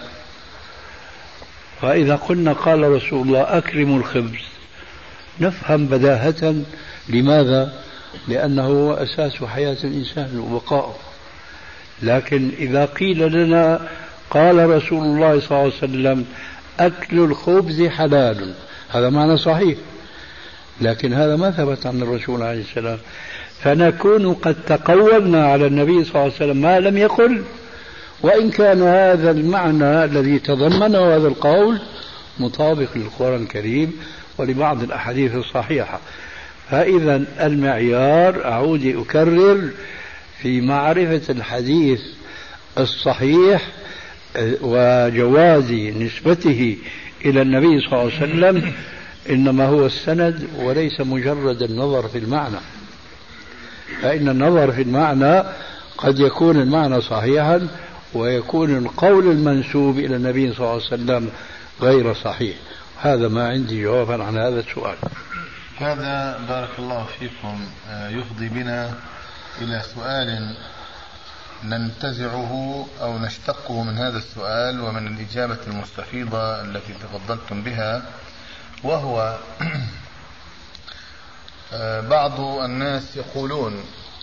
فإذا قلنا قال رسول الله أكرموا الخبز نفهم بداهة لماذا؟ لأنه هو أساس حياة الإنسان وبقائه. لكن إذا قيل لنا قال رسول الله صلى الله عليه وسلم أكل الخبز حلال، هذا معنى صحيح، لكن هذا ما ثبت عن الرسول عليه السلام، فنكون قد تقولنا على النبي صلى الله عليه وسلم ما لم يقل، وإن كان هذا المعنى الذي تضمنه هذا القول مطابق للقرآن الكريم ولبعض الأحاديث الصحيحة. فإذا المعيار أعود أكرر في معرفة الحديث الصحيح وجواز نسبته إلى النبي صلى الله عليه وسلم إنما هو السند وليس مجرد النظر في المعنى، فإن النظر في المعنى قد يكون المعنى صحيحا ويكون القول المنسوب إلى النبي صلى الله عليه وسلم غير صحيح. هذا ما عندي جوابا عن هذا السؤال. هذا بارك الله فيكم يفضي بنا إلى سؤال ننتزعه أو نشتقه من هذا السؤال ومن الإجابة المستفيضة التي تفضلتم بها، وهو بعض الناس يقولون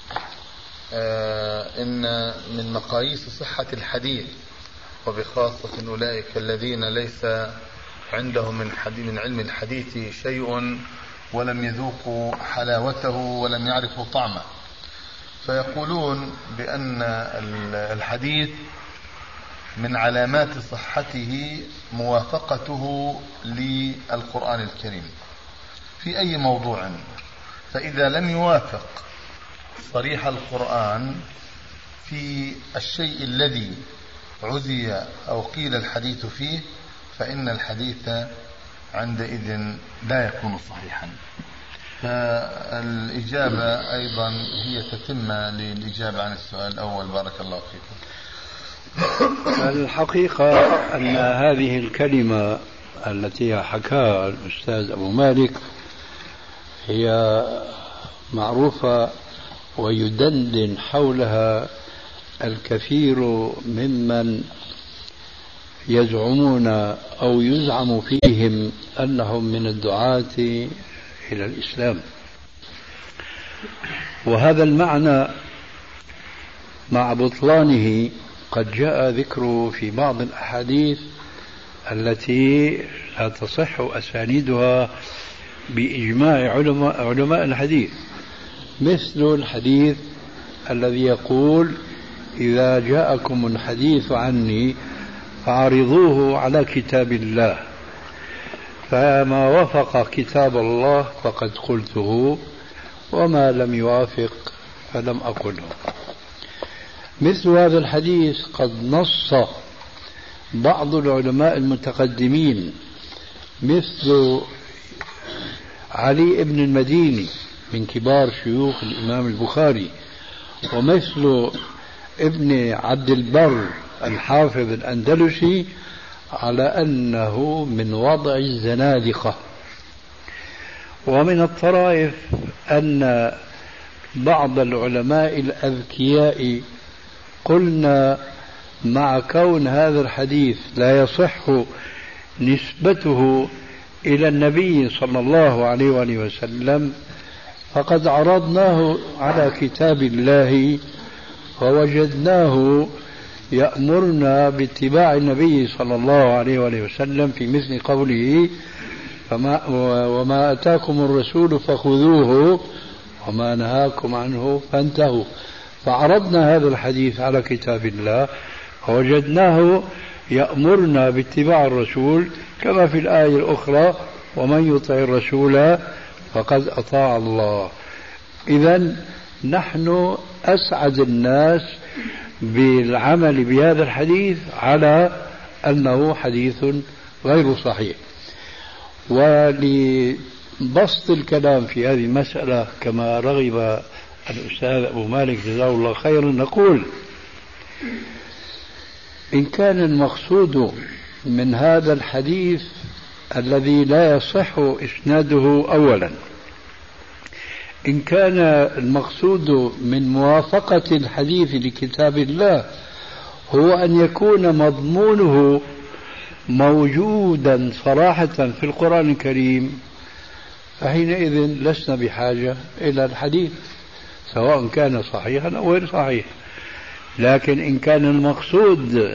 إن من مقاييس صحة الحديث وبخاصة أولئك الذين ليس عندهم من علم الحديث شيء ولم يذوقوا حلاوته ولم يعرفوا طعمه، فيقولون بأن الحديث من علامات صحته موافقته للقرآن الكريم في أي موضوع، فإذا لم يوافق صريح القرآن في الشيء الذي عزي أو قيل الحديث فيه فإن الحديث عندئذ لا يكون صحيحا. فالإجابة أيضا هي تتمة للإجابة عن السؤال الأول. بارك الله فيكم. الحقيقة أن هذه الكلمة التي حكاها الأستاذ أبو مالك هي معروفة ويدندن حولها الكثير ممن يزعمون أو يزعم فيهم أنهم من الدعاة إلى الإسلام. وهذا المعنى مع بطلانه قد جاء ذكره في بعض الأحاديث التي لا تصح أسانيدها بإجماع علماء الحديث، مثل الحديث الذي يقول: إذا جاءكم الحديث عني فعرضوه على كتاب الله، فما وافق كتاب الله فقد قلته، وما لم يوافق فلم أقله. مثل هذا الحديث قد نص بعض العلماء المتقدمين مثل علي بن المديني من كبار شيوخ الإمام البخاري، ومثل ابن عبد البر الحافظ الأندلسي، على أنه من وضع الزنادقة. ومن الطرائف أن بعض العلماء الأذكياء قلنا مع كون هذا الحديث لا يصح نسبته إلى النبي صلى الله عليه وآله وسلم، فقد عرضناه على كتاب الله فوجدناه يأمرنا باتباع النبي صلى الله عليه وآله وسلم في مثل قوله: وما أتاكم الرسول فخذوه وما نهاكم عنه فانتهوا. فعرضنا هذا الحديث على كتاب الله فوجدناه يأمرنا باتباع الرسول، كما في الآية الأخرى: ومن يطع الرسول فقد أطاع الله. إذن نحن أسعد الناس بالعمل بهذا الحديث على أنه حديث غير صحيح. ولبسط الكلام في هذه المسألة كما رغب الأستاذ أبو مالك جزاه الله خيرا، نقول: إن كان المقصود من هذا الحديث الذي لا يصح إسناده أولا، إن كان المقصود من موافقة الحديث لكتاب الله هو أن يكون مضمونه موجودا صراحة في القرآن الكريم، فحينئذ لسنا بحاجة إلى الحديث سواء كان صحيحا أو غير صحيح. لكن إن كان المقصود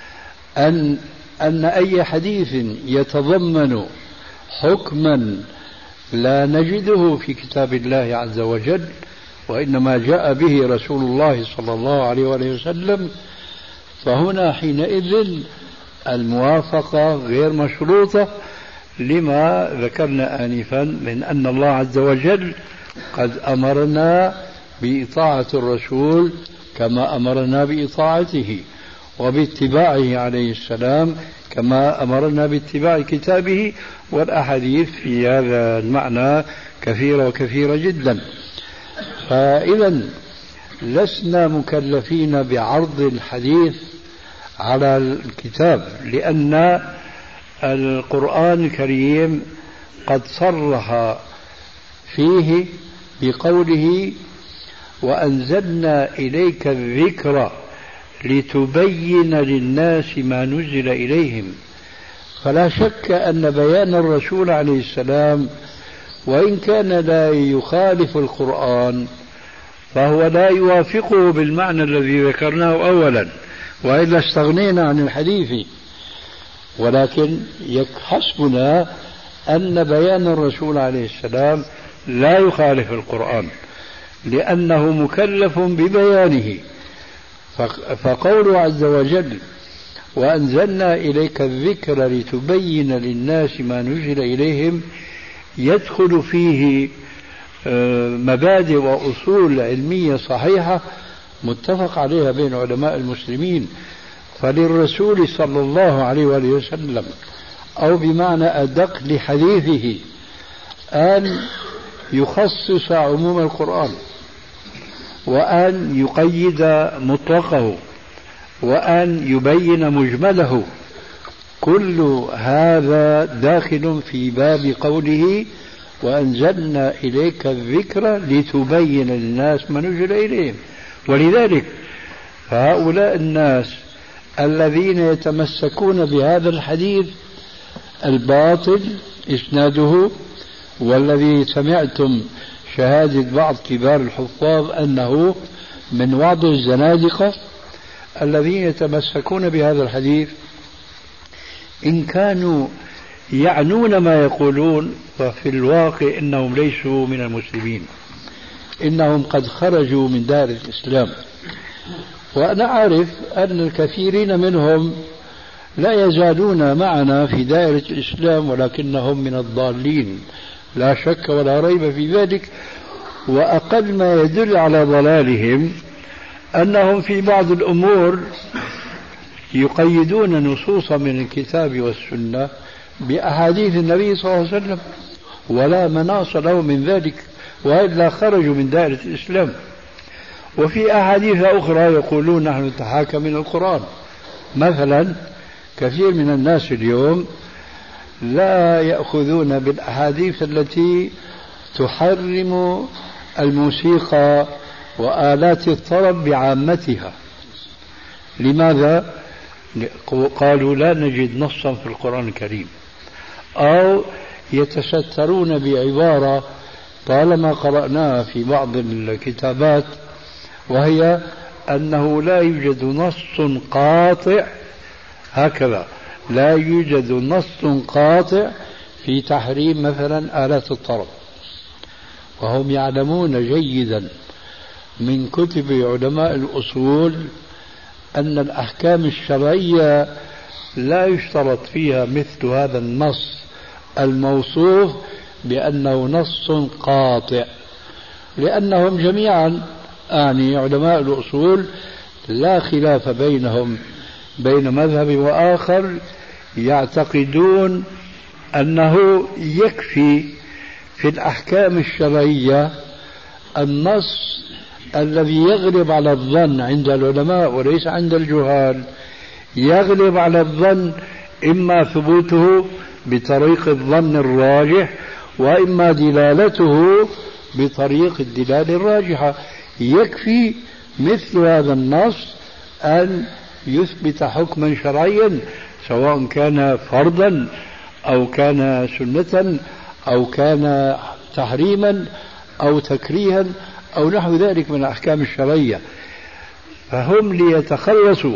أن أي حديث يتضمن حكما لا نجده في كتاب الله عز وجل وإنما جاء به رسول الله صلى الله عليه وآله وسلم، فهنا حينئذ الموافقة غير مشروطة، لما ذكرنا آنفا من أن الله عز وجل قد أمرنا بإطاعة الرسول كما أمرنا بإطاعته، وباتباعه عليه السلام كما أمرنا باتباع كتابه. والأحاديث في هذا المعنى كثيرة وكثيرة جدا. فإذا لسنا مكلفين بعرض الحديث على الكتاب، لأن القرآن الكريم قد صرح فيه بقوله: وأنزلنا إليك الذكر لتبين للناس ما نزل إليهم. فلا شك أن بيان الرسول عليه السلام وإن كان لا يخالف القرآن فهو لا يوافقه بالمعنى الذي ذكرناه أولا، وإلا استغنينا عن الحديث. ولكن حسبنا أن بيان الرسول عليه السلام لا يخالف القرآن لأنه مكلف ببيانه. فقوله عز وجل: وأنزلنا إليك الذكر لتبين للناس ما نزل إليهم، يدخل فيه مبادئ وأصول علمية صحيحة متفق عليها بين علماء المسلمين. فللرسول صلى الله عليه وآله وسلم، أو بمعنى أدق لحديثه، أن يخصص عموم القرآن وأن يقيد مطلقه، وأن يبين مجمله. كل هذا داخل في باب قوله وأنزلنا إليك الذكر لتبين للناس ما نزل إليهم. ولذلك فهؤلاء الناس الذين يتمسكون بهذا الحديث الباطل إسناده، والذي سمعتم شهادة بعض كبار الحفاظ أنه من وعظ الزنادقة، الذين يتمسكون بهذا الحديث إن كانوا يعنون ما يقولون ففي الواقع إنهم ليسوا من المسلمين، إنهم قد خرجوا من دائرة الإسلام. وأنا أعرف أن الكثيرين منهم لا يزالون معنا في دائرة الإسلام، ولكنهم من الضالين لا شك ولا ريب في ذلك. وأقل ما يدل على ضلالهم أنهم في بعض الأمور يقيدون نصوصا من الكتاب والسنة بأحاديث النبي صلى الله عليه وسلم، ولا مناص له من ذلك، وإلا خرجوا من دائرة الإسلام. وفي أحاديث أخرى يقولون نحن نتحاكم من القرآن. مثلا كثير من الناس اليوم لا يأخذون بالأحاديث التي تحرم الموسيقى وآلات الطرب بعامتها. لماذا؟ قالوا لا نجد نصا في القرآن الكريم، أو يتسترون بعبارة طالما قرأناها في بعض الكتابات، وهي أنه لا يوجد نص قاطع، هكذا لا يوجد نص قاطع في تحريم مثلا آلات الطرب. وهم يعلمون جيدا من كتب علماء الأصول أن الأحكام الشرعية لا يشترط فيها مثل هذا النص الموصوف بأنه نص قاطع، لأنهم جميعا علماء الأصول لا خلاف بينهم بين مذهب وآخر يعتقدون أنه يكفي في الأحكام الشرعية النص الذي يغلب على الظن عند العلماء وليس عند الجهال. يغلب على الظن إما ثبوته بطريق الظن الراجح، وإما دلالته بطريق الدلالة الراجحة. يكفي مثل هذا النص أن يثبت حكما شرعيا، سواء كان فرضا أو كان سنة أو كان تحريما أو تكريها أو نحو ذلك من الأحكام الشرعية. فهم ليتخلصوا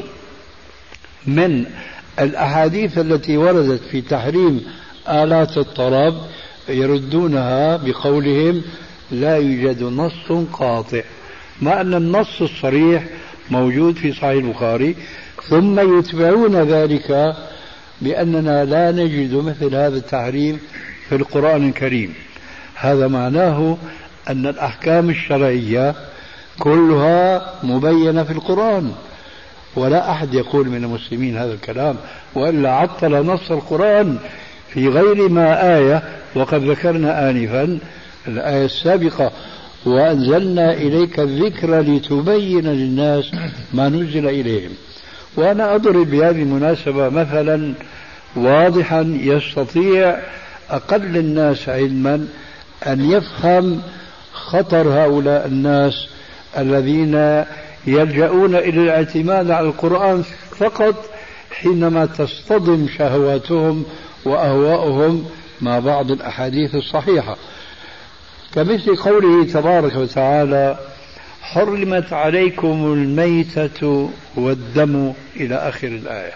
من الأحاديث التي وردت في تحريم آلات الطرب يردونها بقولهم لا يوجد نص قاطع، مع أن النص الصريح موجود في صحيح البخاري، ثم يتبعون ذلك بأننا لا نجد مثل هذا التحريم في القرآن الكريم. هذا معناه أن الأحكام الشرعية كلها مبينة في القرآن، ولا أحد يقول من المسلمين هذا الكلام، وإلا عطل نص القرآن في غير ما آية. وقد ذكرنا آنفا الآية السابقة وأنزلنا إليك الذكر لتبين للناس ما نزل إليهم. وأنا أضرب بهذه المناسبة مثلا واضحا يستطيع أقل الناس علما أن يفهم خطر هؤلاء الناس الذين يلجؤون إلى الاعتماد على القرآن فقط حينما تصطدم شهواتهم وأهواؤهم مع بعض الأحاديث الصحيحة، كمثل قوله تبارك وتعالى حرمت عليكم الميتة والدم إلى آخر الآية.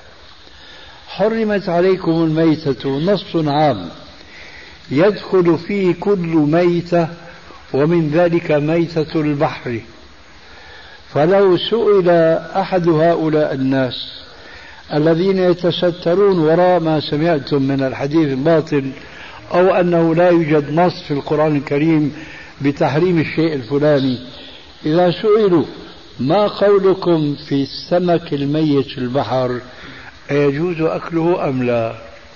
حرمت عليكم الميتة نص عام يدخل فيه كل ميتة، ومن ذلك ميتة البحر. فلو سئل أحد هؤلاء الناس الذين يتسترون وراء ما سمعتم من الحديث الباطل، أو أنه لا يوجد نص في القرآن الكريم بتحريم الشيء الفلاني، إذا سئلوا ما قولكم في السمك الميت في البحر أيجوز أكله أم لا؟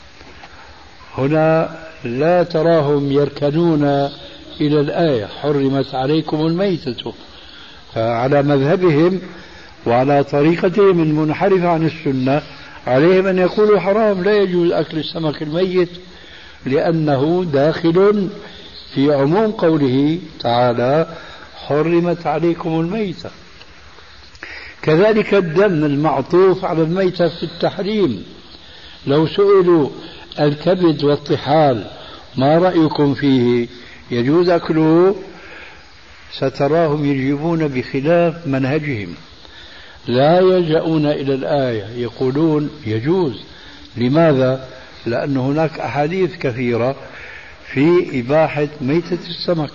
هنا لا تراهم يركنون إلى الآية حرمت عليكم الميتة. فعلى مذهبهم وعلى طريقتهم المنحرفة عن السنة عليهم أن يقولوا حرام، لا يجوز أكل السمك الميت، لأنه داخل في عموم قوله تعالى حرمت عليكم الميتة. كذلك الدم المعطوف على الميتة في التحريم، لو سئلوا الكبد والطحال ما رأيكم فيه يجوز أكله، ستراهم يجيبون بخلاف منهجهم، لا يلجؤون إلى الآية، يقولون يجوز. لماذا؟ لأن هناك أحاديث كثيرة في إباحة ميتة السمك،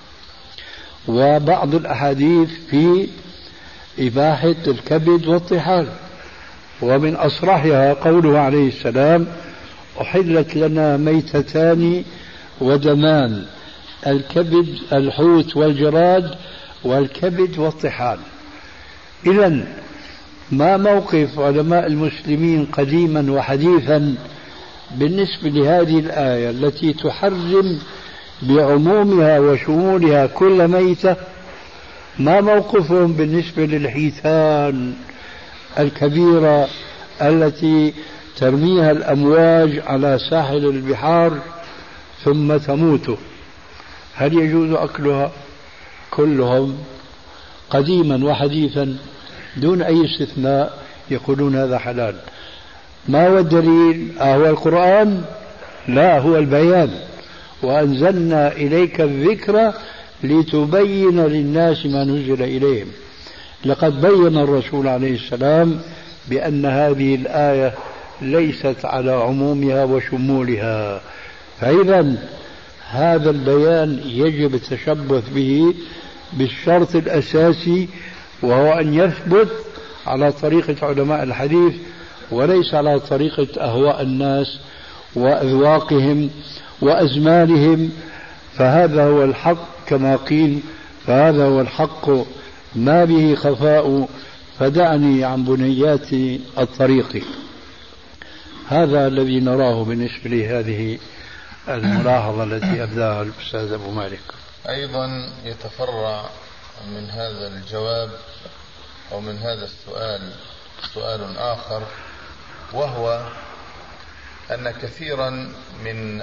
وبعض الأحاديث في إباحة الكبد والطحال، ومن أصرحها قوله عليه السلام أحلت لنا ميتتان ودمان، الكبد الحوت والجراد والكبد والطحال. إذن ما موقف علماء المسلمين قديما وحديثا بالنسبة لهذه الآية التي تحرم بعمومها وشمولها كل ميتة؟ ما موقفهم بالنسبة للحيتان الكبيرة التي ترميها الأمواج على ساحل البحار ثم تموت؟ هل يجوز أكلها؟ كلهم قديما وحديثا دون أي استثناء يقولون هذا حلال. ما هو الدليل؟ هو القرآن؟ لا، هو البيان. وأنزلنا إليك الذكر لتبين للناس ما نزل إليهم. لقد بين الرسول عليه السلام بأن هذه الآية ليست على عمومها وشمولها، فإذا هذا البيان يجب التشبث به بالشرط الأساسي، وهو أن يثبت على طريقة علماء الحديث وليس على طريقة أهواء الناس وأذواقهم وأزمانهم. فهذا هو الحق كما قيل، فهذا هو الحق ما به خفاء، فدعني عن بنيات الطريق. هذا الذي نراه بالنسبة لهذه الملاحظة التي أبداها الأستاذ أبو مالك. أيضا يتفرع من هذا الجواب أو من هذا السؤال سؤال آخر، وهو أن كثيرا من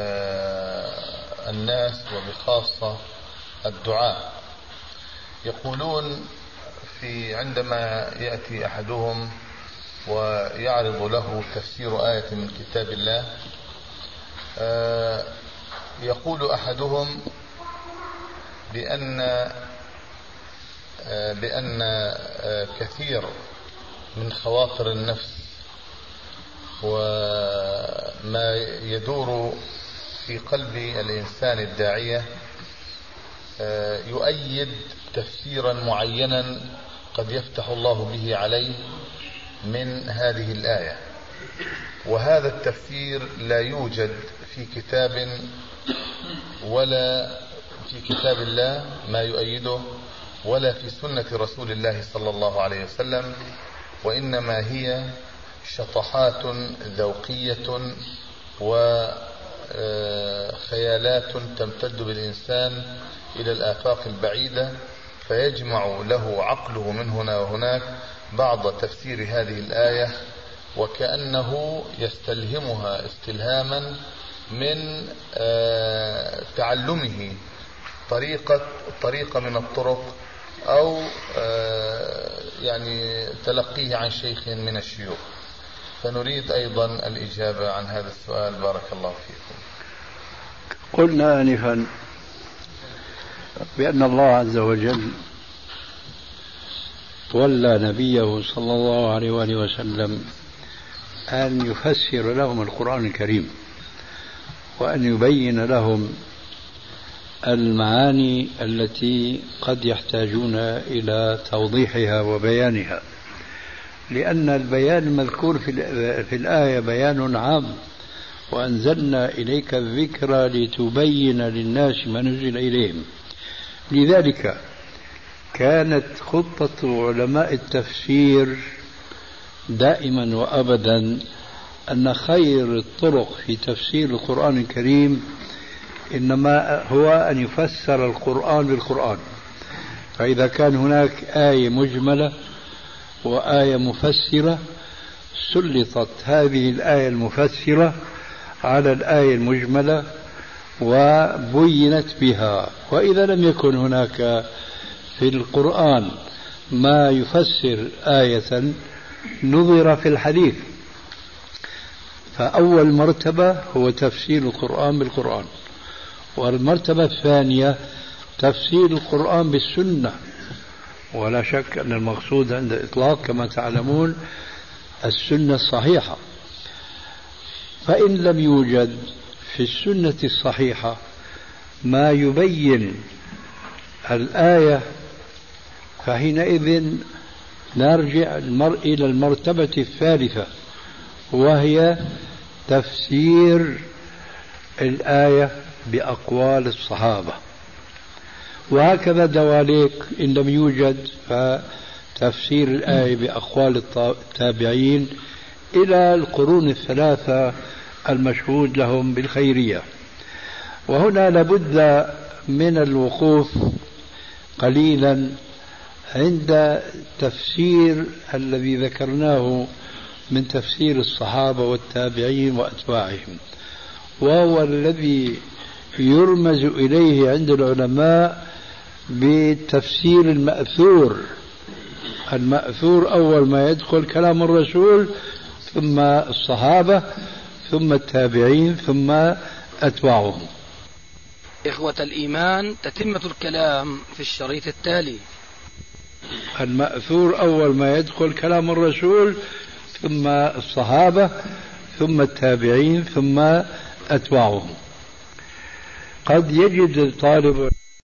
الناس وبخاصة الدعاء يقولون عندما يأتي أحدهم ويعرض له تفسير آية من كتاب الله، يقول أحدهم بأن كثير من خواطر النفس وما يدور في قلب الإنسان الداعية يؤيد تفسيرا معينا قد يفتح الله به عليه من هذه الآية، وهذا التفسير لا يوجد في كتاب ولا في كتاب الله ما يؤيده، ولا في سنة رسول الله صلى الله عليه وسلم، وإنما هي شطحات ذوقية وخيالات تمتد بالإنسان إلى الآفاق البعيدة، فيجمع له عقله من هنا وهناك بعض تفسير هذه الآية، وكأنه يستلهمها استلهاما من تعلمه طريقة من الطرق، أو يعني تلقيه عن شيخ من الشيوخ. فنريد أيضا الإجابة عن هذا السؤال، بارك الله فيكم. قلنا آنفا بأن الله عز وجل ولى نبيه صلى الله عليه وآله وسلم أن يفسر لهم القرآن الكريم، وأن يبين لهم المعاني التي قد يحتاجون إلى توضيحها وبيانها، لأن البيان المذكور في الآية بيان عام، وأنزلنا إليك الذكر لتبين للناس ما نزل إليهم. لذلك كانت خطة علماء التفسير دائما وأبدا أن خير الطرق في تفسير القرآن الكريم إنما هو أن يفسر القرآن بالقرآن. فإذا كان هناك آية مجملة وآية مفسرة سلطت هذه الآية المفسرة على الآية المجملة وبينت بها. وإذا لم يكن هناك في القرآن ما يفسر آية نظر في الحديث. فأول مرتبة هو تفسير القرآن بالقرآن، والمرتبة الثانية تفسير القرآن بالسنة. ولا شك أن المقصود عند الإطلاق كما تعلمون السنة الصحيحة. فإن لم يوجد في السنة الصحيحة ما يبين الآية فحينئذ نرجع إلى المرتبة الثالثة، وهي تفسير الآية بأقوال الصحابة. وهكذا دواليك إن لم يوجد فتفسير الآية بأقوال التابعين إلى القرون الثلاثة المشهود لهم بالخيرية. وهنا لابد من الوقوف قليلا عند تفسير الذي ذكرناه من تفسير الصحابة والتابعين وأتباعهم، وهو الذي يرمز إليه عند العلماء بالتفسير المأثور. المأثور أول ما يدخل كلام الرسول، ثم الصحابة، ثم التابعين، ثم أتباعهم. إخوة الإيمان، تتمة الكلام في الشريط التالي. المأثور أول ما يدخل كلام الرسول، ثم الصحابة، ثم التابعين، ثم أتباعهم. قد يجد طالب